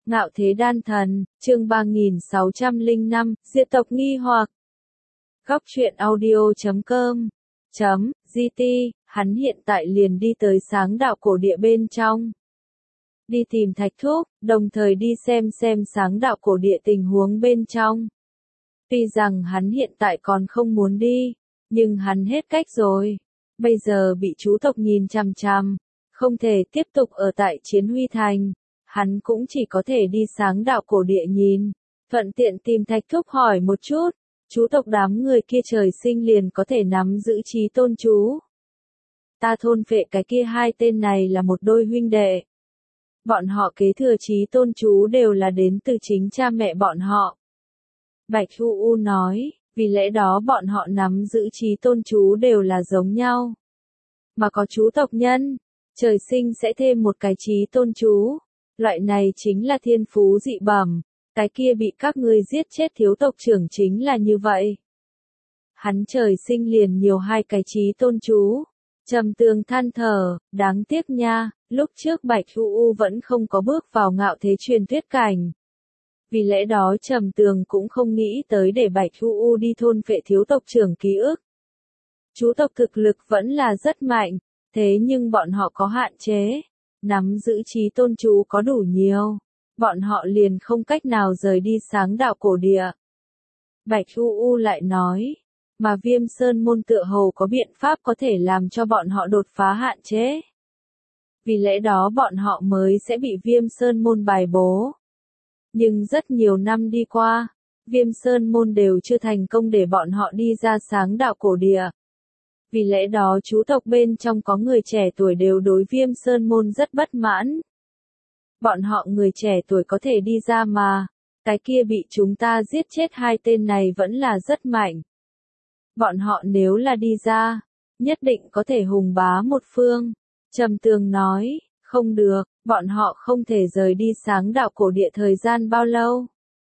Ngạo Thế Đan Thần, chương 3605, diệt tộc nghi hoặc. Góc truyện audio.com .gt, hắn hiện tại liền đi tới Sáng Đạo Cổ Địa bên trong. Đi tìm Thạch Thúc, đồng thời đi xem Sáng Đạo Cổ Địa tình huống bên trong. Tuy rằng hắn hiện tại còn không muốn đi, nhưng hắn hết cách rồi. Bây giờ bị chú tộc nhìn chằm chằm, không thể tiếp tục ở tại Chiến Huy Thành. Hắn cũng chỉ có thể đi Sáng Đạo Cổ Địa nhìn, thuận tiện tìm Thạch Thúc hỏi một chút, chú tộc đám người kia trời sinh liền có thể nắm giữ Chí Tôn chú. Ta thôn phệ cái kia hai tên này là một đôi huynh đệ. Bọn họ kế thừa Chí Tôn chú đều là đến từ chính cha mẹ bọn họ. Bạch Hu U nói, vì lẽ đó bọn họ nắm giữ Chí Tôn chú đều là giống nhau. Mà có chú tộc nhân, trời sinh sẽ thêm một cái Chí Tôn chú. Loại này chính là thiên phú dị bẩm, cái kia bị các ngươi giết chết thiếu tộc trưởng chính là như vậy. Hắn trời sinh liền nhiều hai cái Chí Tôn chú. Trầm Tường than thở, đáng tiếc nha, lúc trước Bạch Hu U vẫn không có bước vào ngạo thế truyền thuyết cảnh. Vì lẽ đó Trầm Tường cũng không nghĩ tới để Bạch Hu U đi thôn phệ thiếu tộc trưởng ký ức. Chú tộc thực lực vẫn là rất mạnh, thế nhưng bọn họ có hạn chế. Nắm giữ Chí Tôn chú có đủ nhiều, bọn họ liền không cách nào rời đi Sáng Đạo Cổ Địa. Bạch Hu U lại nói, mà Viêm Sơn môn tựa hồ có biện pháp có thể làm cho bọn họ đột phá hạn chế. Vì lẽ đó bọn họ mới sẽ bị Viêm Sơn môn bài bố. Nhưng rất nhiều năm đi qua, Viêm Sơn môn đều chưa thành công để bọn họ đi ra Sáng Đạo Cổ Địa. Vì lẽ đó chú tộc bên trong có người trẻ tuổi đều đối Viêm Sơn môn rất bất mãn. Bọn họ người trẻ tuổi có thể đi ra mà, cái kia bị chúng ta giết chết hai tên này vẫn là rất mạnh. Bọn họ nếu là đi ra, nhất định có thể hùng bá một phương. Trầm Tường nói, không được, bọn họ không thể rời đi Sáng Đạo Cổ Địa thời gian bao lâu.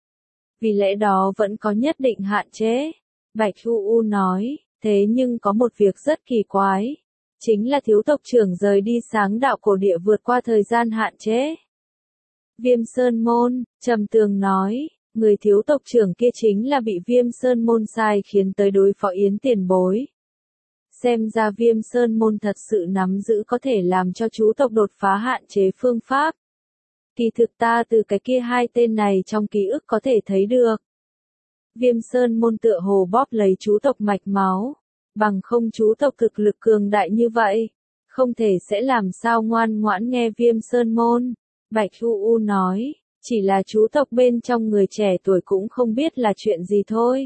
Vì lẽ đó vẫn có nhất định hạn chế. Bạch Hu U nói. Thế nhưng có một việc rất kỳ quái, chính là thiếu tộc trưởng rời đi Sáng Đạo Cổ Địa vượt qua thời gian hạn chế. Viêm Sơn môn, Trầm Tường nói, người thiếu tộc trưởng kia chính là bị Viêm Sơn môn sai khiến tới đối phó Yến tiền bối. Xem ra Viêm Sơn môn thật sự nắm giữ có thể làm cho chú tộc đột phá hạn chế phương pháp. Kỳ thực ta từ cái kia hai tên này trong ký ức có thể thấy được. Viêm Sơn môn tựa hồ bóp lấy chú tộc mạch máu, bằng không chú tộc thực lực cường đại như vậy, không thể sẽ làm sao ngoan ngoãn nghe Viêm Sơn môn. Bạch Hu U nói, chỉ là chú tộc bên trong người trẻ tuổi cũng không biết là chuyện gì thôi.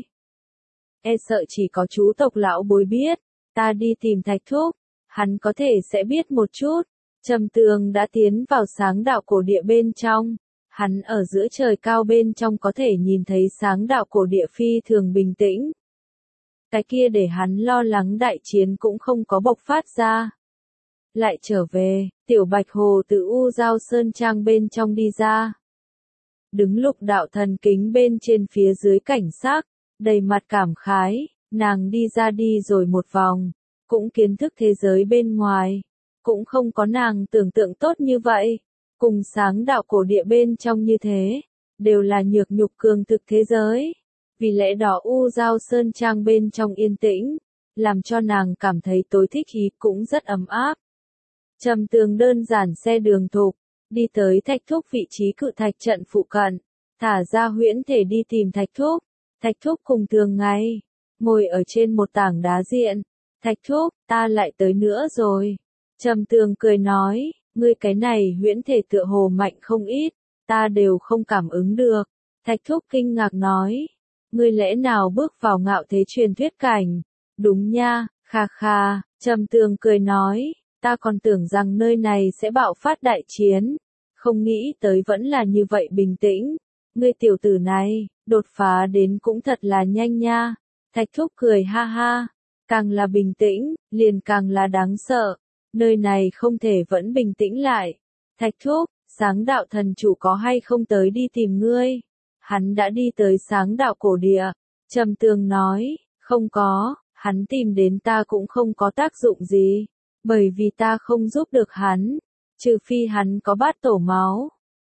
E sợ chỉ có chú tộc lão bối biết, ta đi tìm Thạch Thúc, hắn có thể sẽ biết một chút. Trầm Tường đã tiến vào Sáng Đạo Cổ Địa bên trong. Hắn ở giữa trời cao bên trong có thể nhìn thấy Sáng Đạo Cổ Địa phi thường bình tĩnh. Cái kia để hắn lo lắng đại chiến cũng không có bộc phát ra. Lại trở về, Tiểu Bạch Hồ từ U Giao Sơn Trang bên trong đi ra. Đứng Lục Đạo Thần Kính bên trên phía dưới cảnh sắc, đầy mặt cảm khái, nàng đi ra đi rồi một vòng, cũng kiến thức thế giới bên ngoài, cũng không có nàng tưởng tượng tốt như vậy. Cùng Sáng Đạo Cổ Địa bên trong như thế, đều là nhược nhục cường thực thế giới. Vì lẽ đó U Giao Sơn Trang bên trong yên tĩnh, làm cho nàng cảm thấy tối thích ý cũng rất ấm áp. Trầm Tường đơn giản xe đường thục, đi tới Thạch Thúc vị trí cự thạch trận phụ cận, thả ra huyễn thể đi tìm Thạch Thúc. Thạch Thúc cùng thường ngày, ngồi ở trên một tảng đá diện. Thạch Thúc, ta lại tới nữa rồi. Trầm Tường cười nói. Ngươi cái này huyễn thể tựa hồ mạnh không ít, ta đều không cảm ứng được. Thạch Thúc kinh ngạc nói, ngươi lẽ nào bước vào ngạo thế truyền thuyết cảnh? Đúng nha, kha kha, Trầm Tường cười nói, ta còn tưởng rằng nơi này sẽ bạo phát đại chiến, không nghĩ tới vẫn là như vậy bình tĩnh. Ngươi tiểu tử này, đột phá đến cũng thật là nhanh nha. Thạch Thúc cười ha ha, càng là bình tĩnh, liền càng là đáng sợ. Nơi này không thể vẫn bình tĩnh lại. Thạch Thúc, Sáng Đạo thần chủ có hay không tới đi tìm ngươi? Hắn đã đi tới Sáng Đạo Cổ Địa. Trầm Tường nói, không có, hắn tìm đến ta cũng không có tác dụng gì. Bởi vì ta không giúp được hắn. Trừ phi hắn có bát tổ máu.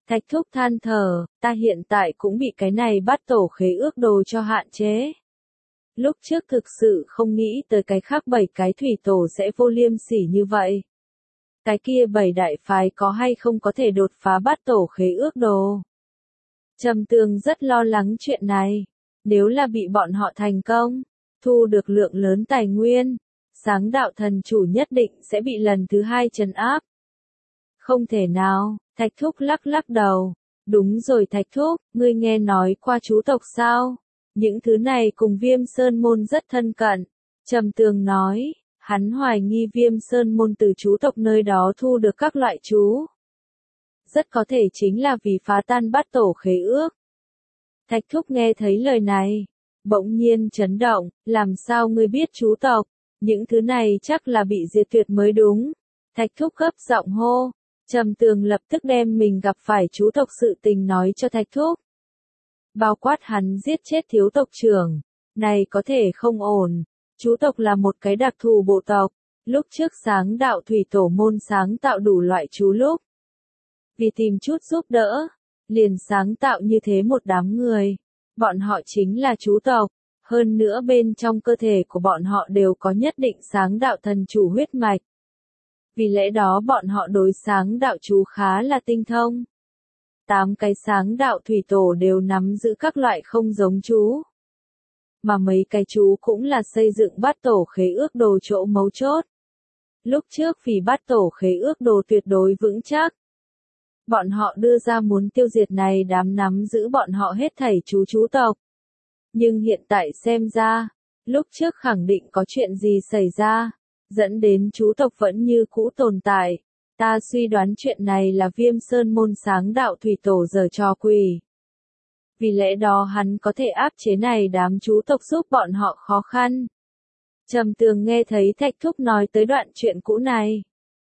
Thạch thúc than thở, ta hiện tại cũng bị cái này bắt tổ khế ước đồ cho hạn chế. Lúc trước thực sự không nghĩ tới cái khác 7 cái thủy tổ sẽ vô liêm sỉ như vậy. Cái kia 7 đại phái có hay không có thể đột phá bắt tổ khế ước đồ. Trầm Tường rất lo lắng chuyện này. Nếu là bị bọn họ thành công, thu được lượng lớn tài nguyên, sáng đạo thần chủ nhất định sẽ bị lần thứ 2 trấn áp. Không thể nào, Thạch Thúc lắc lắc đầu. Đúng rồi Thạch Thúc, ngươi nghe nói qua chú tộc sao? Những thứ này cùng Viêm Sơn Môn rất thân cận. Trầm Tường nói, hắn hoài nghi Viêm Sơn Môn từ chú tộc nơi đó thu được các loại chú. Rất có thể chính là vì phá tan bắt tổ khế ước. Thạch Thúc nghe thấy lời này, bỗng nhiên chấn động, làm sao ngươi biết chú tộc? Những thứ này chắc là bị diệt tuyệt mới đúng. Thạch Thúc gấp giọng hô. Trầm Tường lập tức đem mình gặp phải chú tộc sự tình nói cho Thạch Thúc. Bao quát hắn giết chết thiếu tộc trưởng. Này có thể không ổn. Chú tộc là một cái đặc thù bộ tộc. Lúc trước sáng đạo thủy tổ môn sáng tạo đủ loại chú lúc. Vì tìm chút giúp đỡ, liền sáng tạo như thế một đám người. Bọn họ chính là chú tộc. Hơn nữa bên trong cơ thể của bọn họ đều có nhất định sáng đạo thần chủ huyết mạch. Vì lẽ đó bọn họ đối sáng đạo chú khá là tinh thông. 8 cái sáng đạo thủy tổ đều nắm giữ các loại không giống chú. Mà mấy cái chú cũng là xây dựng bắt tổ khế ước đồ chỗ mấu chốt. Lúc trước vì bắt tổ khế ước đồ tuyệt đối vững chắc. Bọn họ đưa ra muốn tiêu diệt này đám nắm giữ bọn họ hết thảy chú tộc. Nhưng hiện tại xem ra, lúc trước khẳng định có chuyện gì xảy ra, dẫn đến chú tộc vẫn như cũ tồn tại. Ta suy đoán chuyện này là Viêm Sơn Môn sáng đạo thủy tổ giở trò quỷ. Vì lẽ đó hắn có thể áp chế này đám chú tộc giúp bọn họ khó khăn. Trầm Tường nghe thấy Thạch Thúc nói tới đoạn chuyện cũ này.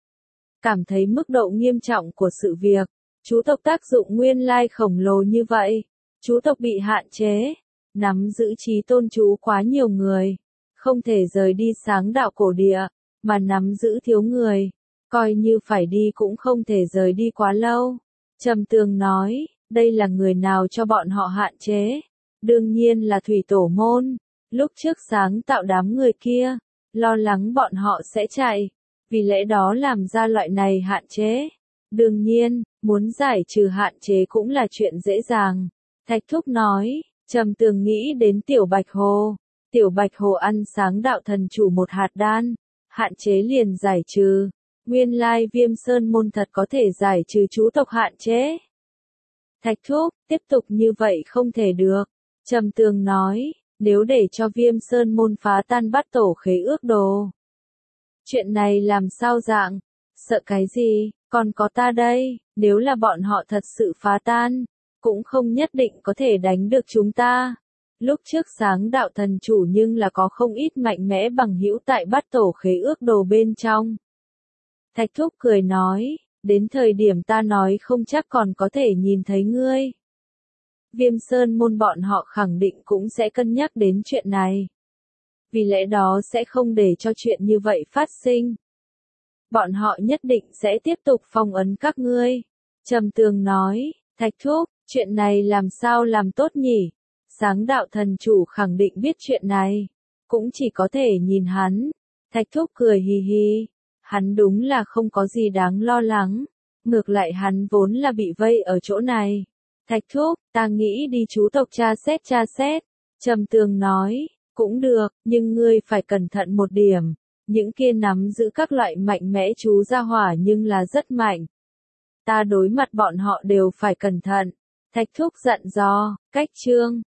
Cảm thấy mức độ nghiêm trọng của sự việc. Chú tộc tác dụng nguyên lai khổng lồ như vậy. Chú tộc bị hạn chế. Nắm giữ trí tôn chú quá nhiều người. Không thể rời đi sáng đạo cổ địa. Mà nắm giữ thiếu người. Coi như phải đi cũng không thể rời đi quá lâu. Trầm Tường nói, đây là người nào cho bọn họ hạn chế? Đương nhiên là thủy tổ môn. Lúc trước sáng tạo đám người kia, lo lắng bọn họ sẽ chạy. Vì lẽ đó làm ra loại này hạn chế. Đương nhiên, muốn giải trừ hạn chế cũng là chuyện dễ dàng. Thạch Thúc nói, Trầm Tường nghĩ đến Tiểu Bạch Hồ. Tiểu Bạch Hồ ăn sáng đạo thần chủ một hạt đan. Hạn chế liền giải trừ. Nguyên lai Viêm Sơn Môn thật có thể giải trừ chú tộc hạn chế. Thạch Thúc, tiếp tục như vậy không thể được. Trầm Tường nói, nếu để cho Viêm Sơn Môn phá tan bắt tổ khế ước đồ. Chuyện này làm sao dạng? Sợ cái gì? Còn có ta đây, nếu là bọn họ thật sự phá tan, cũng không nhất định có thể đánh được chúng ta. Lúc trước sáng đạo thần chủ nhưng là có không ít mạnh mẽ bằng hữu tại bắt tổ khế ước đồ bên trong. Thạch Thúc cười nói, đến thời điểm ta nói không chắc còn có thể nhìn thấy ngươi. Viêm Sơn Môn bọn họ khẳng định cũng sẽ cân nhắc đến chuyện này. Vì lẽ đó sẽ không để cho chuyện như vậy phát sinh. Bọn họ nhất định sẽ tiếp tục phong ấn các ngươi. Trầm Tường nói, Thạch Thúc, chuyện này làm sao làm tốt nhỉ? Sáng đạo thần chủ khẳng định biết chuyện này. Cũng chỉ có thể nhìn hắn. Thạch Thúc cười hì hì. Hắn đúng là không có gì đáng lo lắng. Ngược lại hắn vốn là bị vây ở chỗ này. Thạch Thúc, ta nghĩ đi chú tộc tra xét. Trầm Tường nói, cũng được, nhưng ngươi phải cẩn thận một điểm. Những kia nắm giữ các loại mạnh mẽ chú gia hỏa nhưng là rất mạnh. Ta đối mặt bọn họ đều phải cẩn thận. Thạch Thúc dặn dò, cách chương.